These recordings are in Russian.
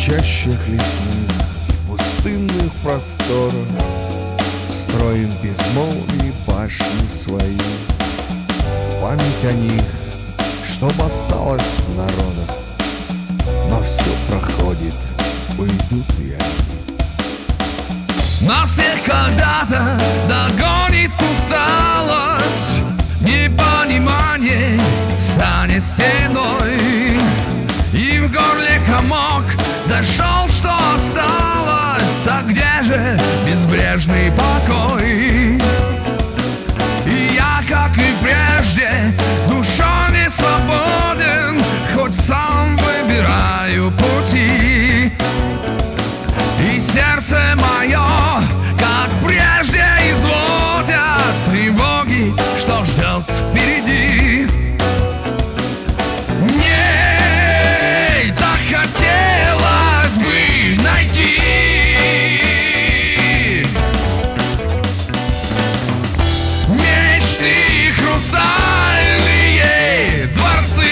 чащах лесных, пустынных просторах строим безмолвие башни свои. Память о них, чтоб осталась в народах, но все проходит, уйдут и они. Нас всех когда-то догонит усталость, непонимание станет стеной, и в горле комок дошел, что осталось. Так где же безбрежный покой? И я, как и прежде, душой не свободен, хоть сам выбираю пути. И сердце мое, как прежде, изводят тревоги, что ждет впереди. Мне так хотелось бы найти мечты хрустальные дворцы,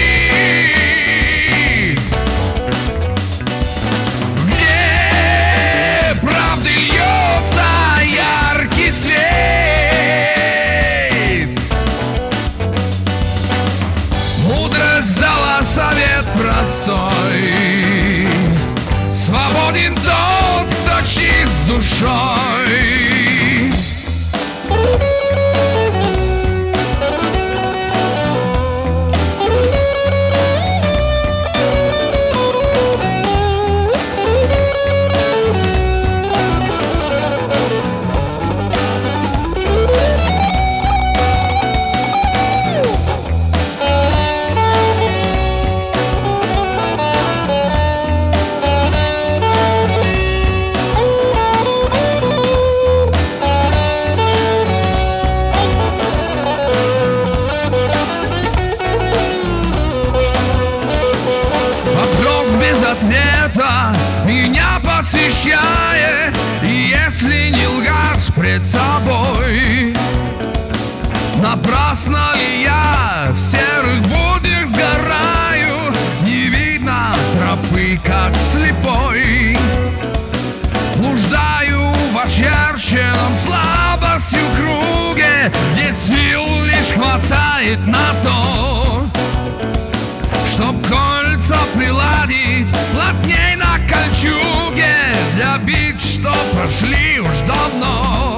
совет простой: свободен тот, кто чист душой. Ответа меня посещает, и если не лгать пред собой, напрасно ли я в серых буднях сгораю? Не видно тропы, как слепой. Блуждаю в очерченном слабостью круге, где сил лишь хватает на то, чтоб кольца приладить плотней на кольчуге для бит, что прошли уж давно.